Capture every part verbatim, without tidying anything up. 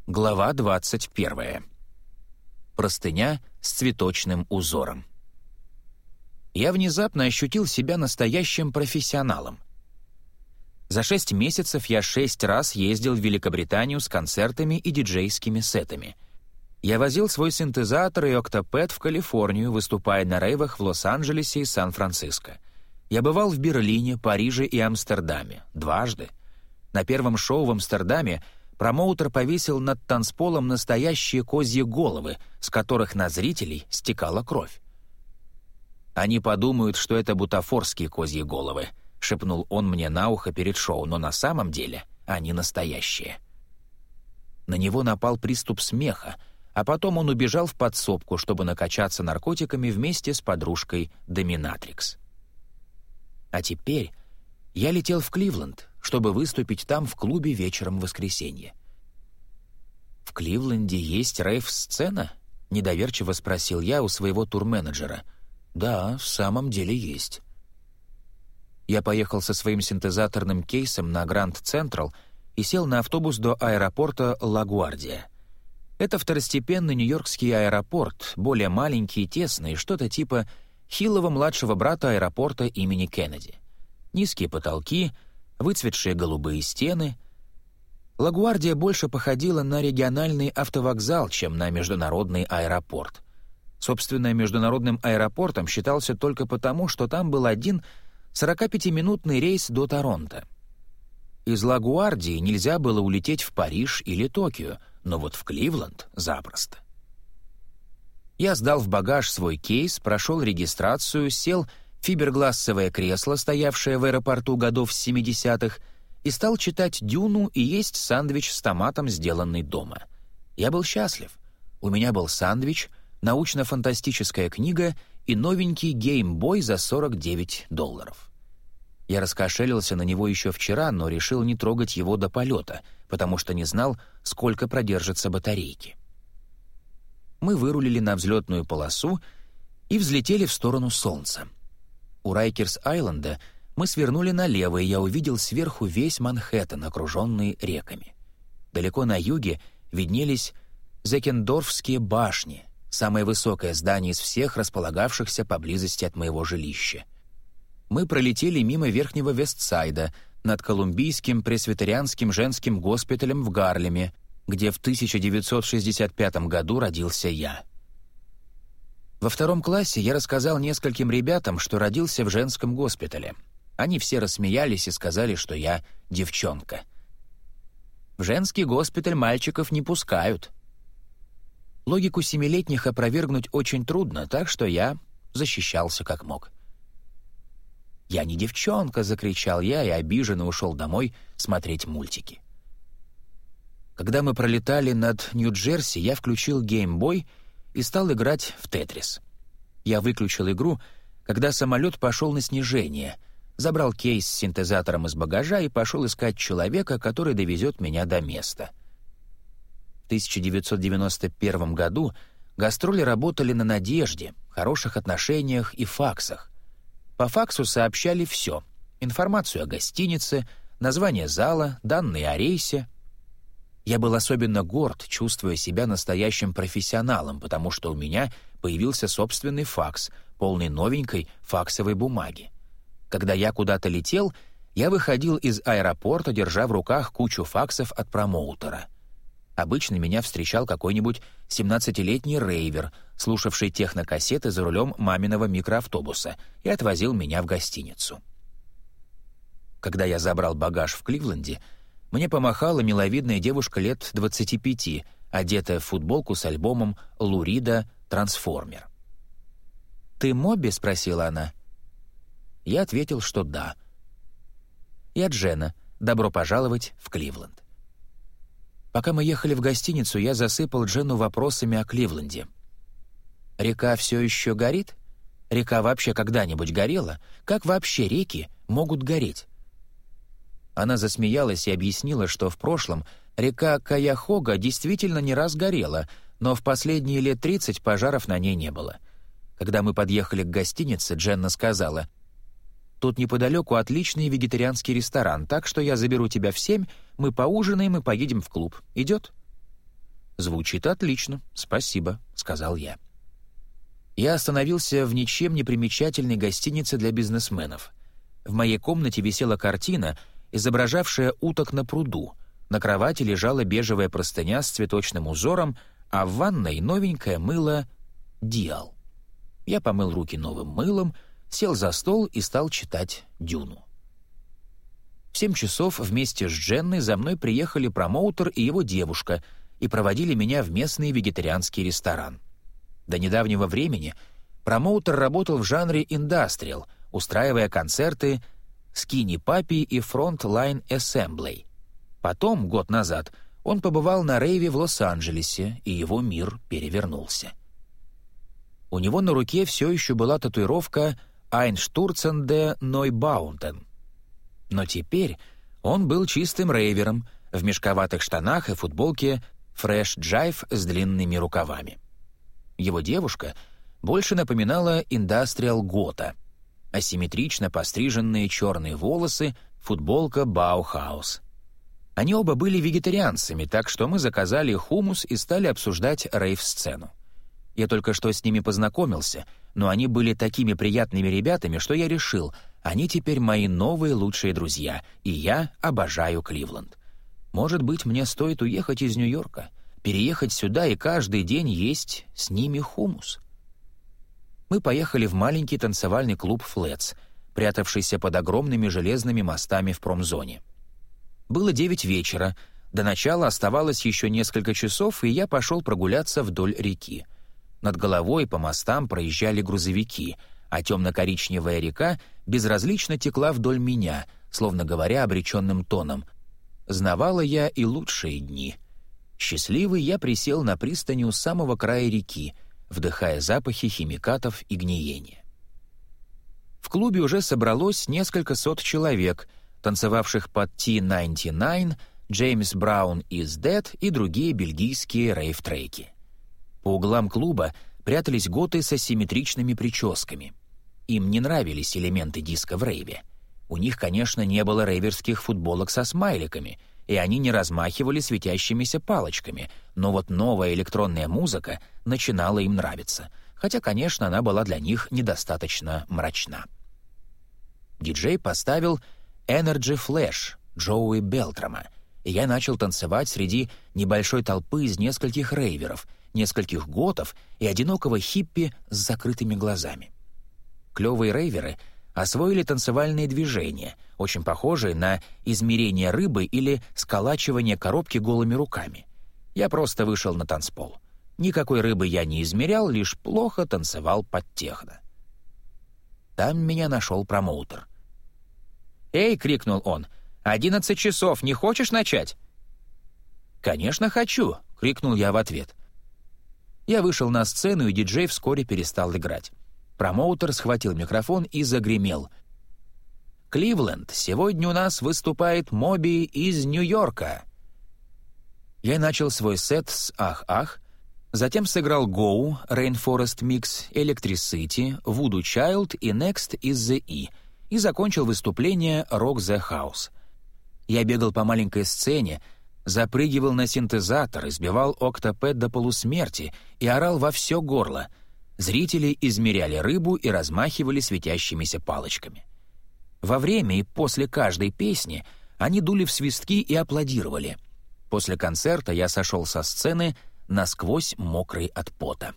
Глава двадцать первая. Простыня с цветочным узором. Я внезапно ощутил себя настоящим профессионалом. За шесть месяцев я шесть раз ездил в Великобританию с концертами и диджейскими сетами. Я возил свой синтезатор и октопэд в Калифорнию, выступая на рейвах в Лос-Анджелесе и Сан-Франциско. Я бывал в Берлине, Париже и Амстердаме. Дважды. На первом шоу в Амстердаме промоутер повесил над танцполом настоящие козьи головы, с которых на зрителей стекала кровь. «Они подумают, что это бутафорские козьи головы», — шепнул он мне на ухо перед шоу, но на самом деле они настоящие. На него напал приступ смеха, а потом он убежал в подсобку, чтобы накачаться наркотиками вместе с подружкой Доминатрикс. А теперь я летел в Кливленд, чтобы выступить там в клубе вечером в воскресенье. «В Кливленде есть рейв-сцена?» — недоверчиво спросил я у своего турменеджера. «Да, в самом деле есть». Я поехал со своим синтезаторным кейсом на Гранд Централ и сел на автобус до аэропорта Ла-Гвардия. Это второстепенный нью-йоркский аэропорт, более маленький и тесный, что-то типа хилого младшего брата аэропорта имени Кеннеди. Низкие потолки, выцветшие голубые стены. Ла-Гвардия больше походила на региональный автовокзал, чем на международный аэропорт. Собственно, международным аэропортом считался только потому, что там был один сорокапятиминутный рейс до Торонто. Из Ла-Гвардии нельзя было улететь в Париж или Токио, но вот в Кливленд запросто. Я сдал в багаж свой кейс, прошел регистрацию, сел в фиберглассовое кресло, стоявшее в аэропорту годов семидесятых, и стал читать «Дюну» и есть сэндвич с томатом, сделанный дома. Я был счастлив. У меня был сэндвич, научно-фантастическая книга и новенький геймбой за сорок девять долларов. Я раскошелился на него еще вчера, но решил не трогать его до полета, потому что не знал, сколько продержатся батарейки. Мы вырулили на взлетную полосу и взлетели в сторону солнца. У Райкерс-Айленда мы свернули налево, и я увидел сверху весь Манхэттен, окруженный реками. Далеко на юге виднелись Зеккендорфские башни, самое высокое здание из всех, располагавшихся поблизости от моего жилища. Мы пролетели мимо Верхнего Вестсайда, над Колумбийским пресвитерианским женским госпиталем в Гарлеме, где в тысяча девятьсот шестьдесят пятом году родился я. Во втором классе я рассказал нескольким ребятам, что родился в женском госпитале. Они все рассмеялись и сказали, что я девчонка. В женский госпиталь мальчиков не пускают. Логику семилетних опровергнуть очень трудно, так что я защищался как мог. «Я не девчонка!» — закричал я и обиженно ушел домой смотреть мультики. Когда мы пролетали над Нью-Джерси, я включил геймбой и стал играть в «Тетрис». Я выключил игру, когда самолет пошел на снижение, забрал кейс с синтезатором из багажа и пошел искать человека, который довезет меня до места. В тысяча девятьсот девяносто первом году гастроли работали на надежде, хороших отношениях и факсах. По факсу сообщали все — информацию о гостинице, название зала, данные о рейсе. Я был особенно горд, чувствуя себя настоящим профессионалом, потому что у меня появился собственный факс, полный новенькой факсовой бумаги. Когда я куда-то летел, я выходил из аэропорта, держа в руках кучу факсов от промоутера. Обычно меня встречал какой-нибудь семнадцатилетний рейвер, слушавший технокассеты за рулем маминого микроавтобуса, и отвозил меня в гостиницу. Когда я забрал багаж в Кливленде, мне помахала миловидная девушка лет двадцати пяти, одетая в футболку с альбомом Лу Рида «Трансформер». «Ты Моби?» — спросила она. Я ответил, что да. «Я Дженна. Добро пожаловать в Кливленд». Пока мы ехали в гостиницу, я засыпал Дженну вопросами о Кливленде. «Река все еще горит? Река вообще когда-нибудь горела? Как вообще реки могут гореть?» Она засмеялась и объяснила, что в прошлом река Каяхога действительно не раз горела, но в последние лет тридцать пожаров на ней не было. Когда мы подъехали к гостинице, Дженна сказала: «Тут неподалеку отличный вегетарианский ресторан, так что я заберу тебя в семь, мы поужинаем и поедем в клуб. Идет?» «Звучит отлично, спасибо», — сказал я. Я остановился в ничем не примечательной гостинице для бизнесменов. В моей комнате висела картина, изображавшая уток на пруду. На кровати лежала бежевая простыня с цветочным узором, а в ванной новенькое мыло «Диал». Я помыл руки новым мылом, сел за стол и стал читать «Дюну». В семь часов вместе с Дженной за мной приехали промоутер и его девушка и проводили меня в местный вегетарианский ресторан. До недавнего времени промоутер работал в жанре индастриал, устраивая концерты Skinny Puppy и Frontline Assembly. Потом, год назад, он побывал на рейве в Лос-Анджелесе, и его мир перевернулся. У него на руке все еще была татуировка «Einstürzende Neubauten». Но теперь он был чистым рейвером в мешковатых штанах и футболке Fresh Jive с длинными рукавами. Его девушка больше напоминала индастриал гота. Асимметрично постриженные черные волосы, футболка Bauhaus. Они оба были вегетарианцами, так что мы заказали хумус и стали обсуждать рейв-сцену. Я только что с ними познакомился, но они были такими приятными ребятами, что я решил, они теперь мои новые лучшие друзья, и я обожаю Кливленд. Может быть, мне стоит уехать из Нью-Йорка, переехать сюда и каждый день есть с ними хумус. Мы поехали в маленький танцевальный клуб «Флетс», прятавшийся под огромными железными мостами в промзоне. Было девять вечера, до начала оставалось еще несколько часов, и я пошел прогуляться вдоль реки. Над головой по мостам проезжали грузовики, а темно-коричневая река безразлично текла вдоль меня, словно говоря обреченным тоном. Знавала я и лучшие дни. Счастливый я присел на пристани у самого края реки, вдыхая запахи химикатов и гниения. В клубе уже собралось несколько сот человек, танцевавших под Ти девяносто девять, Джеймс Браун is Dead и другие бельгийские рейв-треки. По углам клуба прятались готы с асимметричными прическами. Им не нравились элементы диска в рейве. У них, конечно, не было рейверских футболок со смайликами, и они не размахивали светящимися палочками, но вот новая электронная музыка начинала им нравиться, хотя, конечно, она была для них недостаточно мрачна. Диджей поставил Energy Flash Джоуи Белтрама, и я начал танцевать среди небольшой толпы из нескольких рейверов, нескольких готов и одинокого хиппи с закрытыми глазами. Клевые рейверы освоили танцевальные движения, очень похожие на измерение рыбы или сколачивание коробки голыми руками. Я просто вышел на танцпол. Никакой рыбы я не измерял, лишь плохо танцевал под техно. Там меня нашел промоутер. «Эй!» — крикнул он. «Одиннадцать часов, не хочешь начать?» «Конечно, хочу!» — крикнул я в ответ. Я вышел на сцену, и диджей вскоре перестал играть. Промоутер схватил микрофон и загремел. «Кливленд, сегодня у нас выступает Моби из Нью-Йорка!» Я начал свой сет с «Ах-ах», затем сыграл «Go», «Rainforest Mix», «Electricity», «Voodoo Child» и «Next is the E», и закончил выступление «Rock the House». Я бегал по маленькой сцене, запрыгивал на синтезатор, избивал октопэд до полусмерти и орал во все горло. Зрители измеряли рыбу и размахивали светящимися палочками. Во время и после каждой песни они дули в свистки и аплодировали. После концерта я сошел со сцены насквозь мокрый от пота.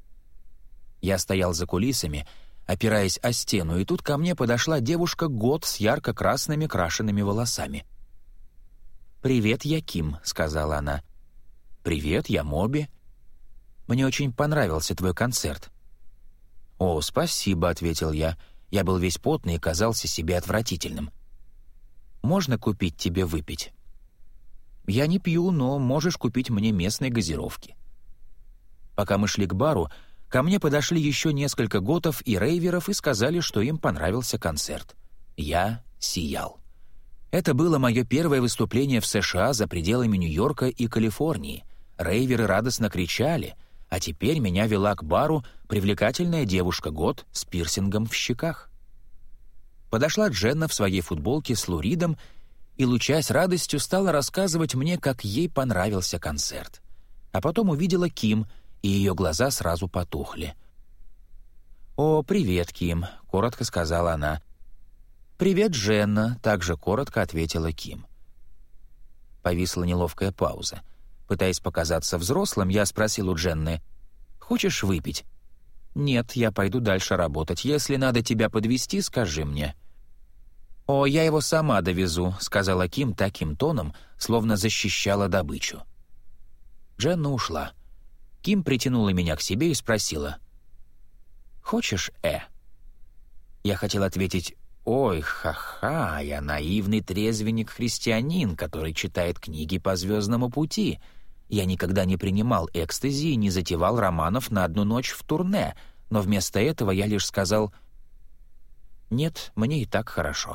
Я стоял за кулисами, опираясь о стену, и тут ко мне подошла девушка-гот с ярко-красными крашенными волосами. «Привет, я Ким», — сказала она. «Привет, я Моби. Мне очень понравился твой концерт». «О, спасибо», — ответил я. Я был весь потный и казался себе отвратительным. «Можно купить тебе выпить?» «Я не пью, но можешь купить мне местной газировки». Пока мы шли к бару, ко мне подошли еще несколько готов и рейверов и сказали, что им понравился концерт. Я сиял. Это было мое первое выступление в США за пределами Нью-Йорка и Калифорнии. Рейверы радостно кричали, а теперь меня вела к бару привлекательная девушка-гот с пирсингом в щеках. Подошла Дженна в своей футболке с луридом и, лучась радостью, стала рассказывать мне, как ей понравился концерт. А потом увидела Ким, и ее глаза сразу потухли. «О, привет, Ким», — коротко сказала она. «Привет, Дженна», — также коротко ответила Ким. Повисла неловкая пауза. Пытаясь показаться взрослым, я спросил у Дженны: «Хочешь выпить?» «Нет, я пойду дальше работать. Если надо тебя подвезти, скажи мне». «О, я его сама довезу», — сказала Ким таким тоном, словно защищала добычу. Дженна ушла. Ким притянула меня к себе и спросила: «Хочешь, Э?» Я хотел ответить: «Ой, ха-ха, я наивный трезвенник-христианин, который читает книги по звездному пути. Я никогда не принимал экстази и не затевал романов на одну ночь в турне, но вместо этого я лишь сказал: «Нет, мне и так хорошо».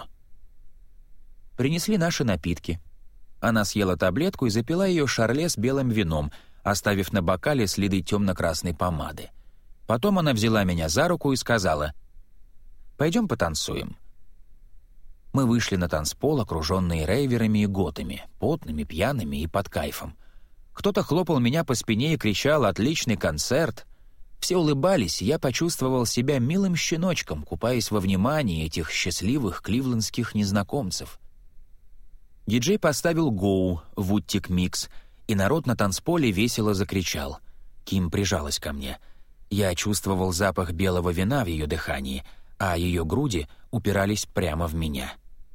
Принесли наши напитки. Она съела таблетку и запила ее шарле с белым вином, оставив на бокале следы темно-красной помады. Потом она взяла меня за руку и сказала: «Пойдем потанцуем». Мы вышли на танцпол, окруженные рейверами и готами, потными, пьяными и под кайфом. Кто-то хлопал меня по спине и кричал: «Отличный концерт!». Все улыбались, и я почувствовал себя милым щеночком, купаясь во внимании этих счастливых кливлендских незнакомцев. Диджей поставил «Гоу» в «Вудтик Микс», и народ на танцполе весело закричал. Ким прижалась ко мне. Я чувствовал запах белого вина в ее дыхании, а ее груди упирались прямо в меня.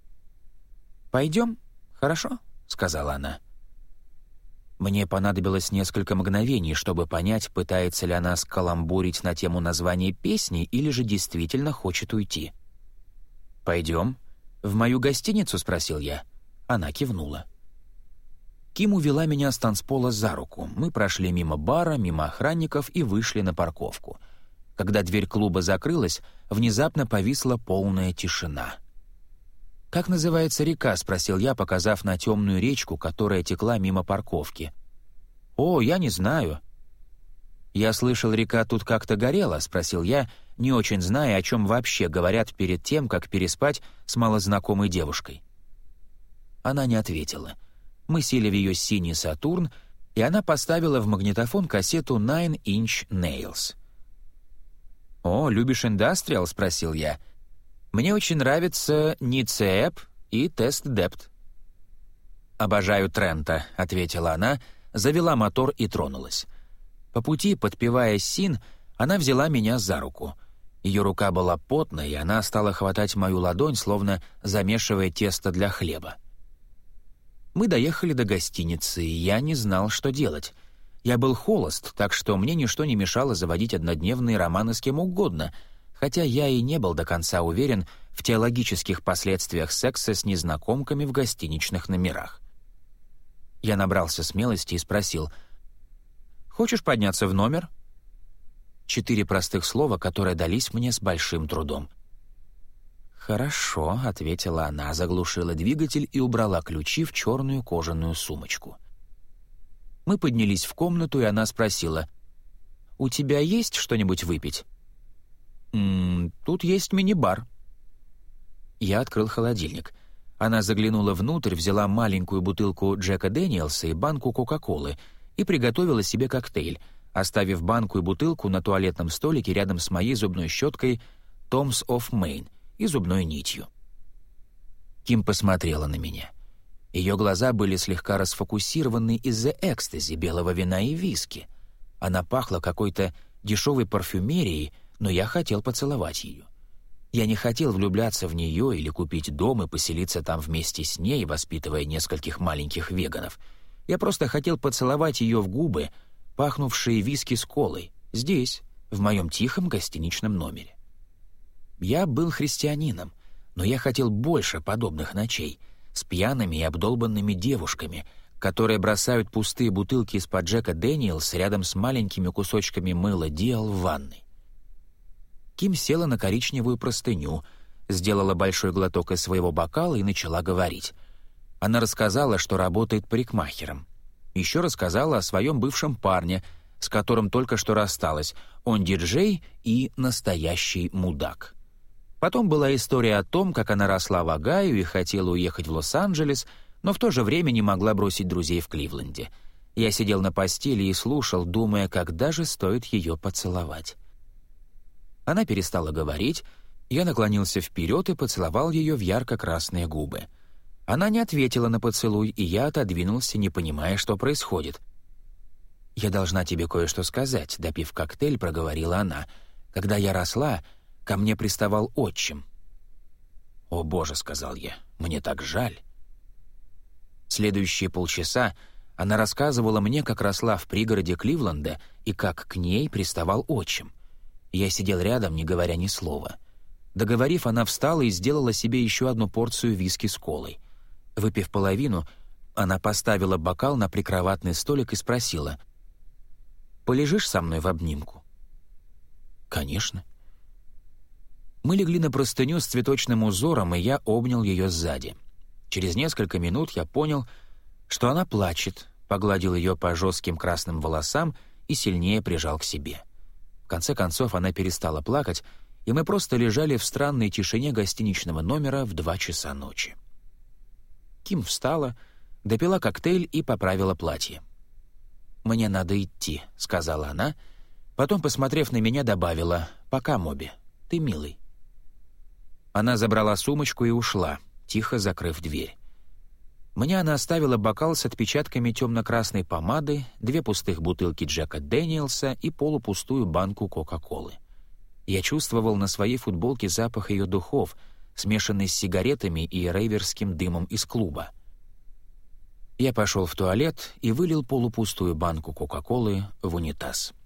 «Пойдем, хорошо?» — сказала она. Мне понадобилось несколько мгновений, чтобы понять, пытается ли она скаламбурить на тему названия песни или же действительно хочет уйти. «Пойдем? В мою гостиницу?» — спросил я. Она кивнула. Ким увела меня с танцпола за руку. Мы прошли мимо бара, мимо охранников и вышли на парковку. Когда дверь клуба закрылась, внезапно повисла полная тишина. «Как называется река?» — спросил я, показав на темную речку, которая текла мимо парковки. «О, я не знаю». «Я слышал, река тут как-то горела?» — спросил я, не очень зная, о чем вообще говорят перед тем, как переспать с малознакомой девушкой. Она не ответила. Мы сели в ее синий «Сатурн», и она поставила в магнитофон кассету Nine Inch Nails. «О, любишь индастриал?» — спросил я. «Мне очень нравится Ницеэп и Тест Депт». «Обожаю Трента», — ответила она, завела мотор и тронулась. По пути, подпевая «Син», она взяла меня за руку. Ее рука была потной, и она стала хватать мою ладонь, словно замешивая тесто для хлеба. Мы доехали до гостиницы, и я не знал, что делать. Я был холост, так что мне ничто не мешало заводить однодневные романы с кем угодно, хотя я и не был до конца уверен в теологических последствиях секса с незнакомками в гостиничных номерах. Я набрался смелости и спросил: «Хочешь подняться в номер?» Четыре простых слова, которые дались мне с большим трудом. «Хорошо», — ответила она, заглушила двигатель и убрала ключи в черную кожаную сумочку. Мы поднялись в комнату, и она спросила: «У тебя есть что-нибудь выпить?» «М-м, тут есть мини-бар». Я открыл холодильник. Она заглянула внутрь, взяла маленькую бутылку Джека Дэниелса и банку Кока-Колы и приготовила себе коктейль, оставив банку и бутылку на туалетном столике рядом с моей зубной щеткой Tom's of Maine и зубной нитью. Ким посмотрела на меня. Ее глаза были слегка расфокусированы из-за экстази, белого вина и виски. Она пахла какой-то дешевой парфюмерией, но я хотел поцеловать ее. Я не хотел влюбляться в нее или купить дом и поселиться там вместе с ней, воспитывая нескольких маленьких веганов. Я просто хотел поцеловать ее в губы, пахнувшие виски с колой, здесь, в моем тихом гостиничном номере. Я был христианином, но я хотел больше подобных ночей, с пьяными и обдолбанными девушками, которые бросают пустые бутылки из-под Джека Дэниелс рядом с маленькими кусочками мыла Диал в ванной. Ким села на коричневую простыню, сделала большой глоток из своего бокала и начала говорить. Она рассказала, что работает парикмахером. Еще рассказала о своем бывшем парне, с которым только что рассталась. Он диджей и настоящий мудак. Потом была история о том, как она росла в Огайо и хотела уехать в Лос-Анджелес, но в то же время не могла бросить друзей в Кливленде. Я сидел на постели и слушал, думая, когда же стоит ее поцеловать. Она перестала говорить, я наклонился вперед и поцеловал ее в ярко-красные губы. Она не ответила на поцелуй, и я отодвинулся, не понимая, что происходит. «Я должна тебе кое-что сказать», — допив коктейль, проговорила она. «Когда я росла, ко мне приставал отчим». «О, Боже», — сказал я, — «мне так жаль». Следующие полчаса она рассказывала мне, как росла в пригороде Кливленда и как к ней приставал отчим. Я сидел рядом, не говоря ни слова. Договорив, она встала и сделала себе еще одну порцию виски с колой. Выпив половину, она поставила бокал на прикроватный столик и спросила: «Полежишь со мной в обнимку?» «Конечно». Мы легли на простыню с цветочным узором, и я обнял ее сзади. Через несколько минут я понял, что она плачет, погладил ее по жестким красным волосам и сильнее прижал к себе. В конце концов она перестала плакать, и мы просто лежали в странной тишине гостиничного номера в два часа ночи. Ким встала, допила коктейль и поправила платье. «Мне надо идти», — сказала она, потом, посмотрев на меня, добавила: «Пока, Моби, ты милый». Она забрала сумочку и ушла, тихо закрыв дверь. Мне она оставила бокал с отпечатками темно-красной помады, две пустых бутылки Джека Дэниелса и полупустую банку Кока-Колы. Я чувствовал на своей футболке запах ее духов, смешанный с сигаретами и рейверским дымом из клуба. Я пошел в туалет и вылил полупустую банку Кока-Колы в унитаз.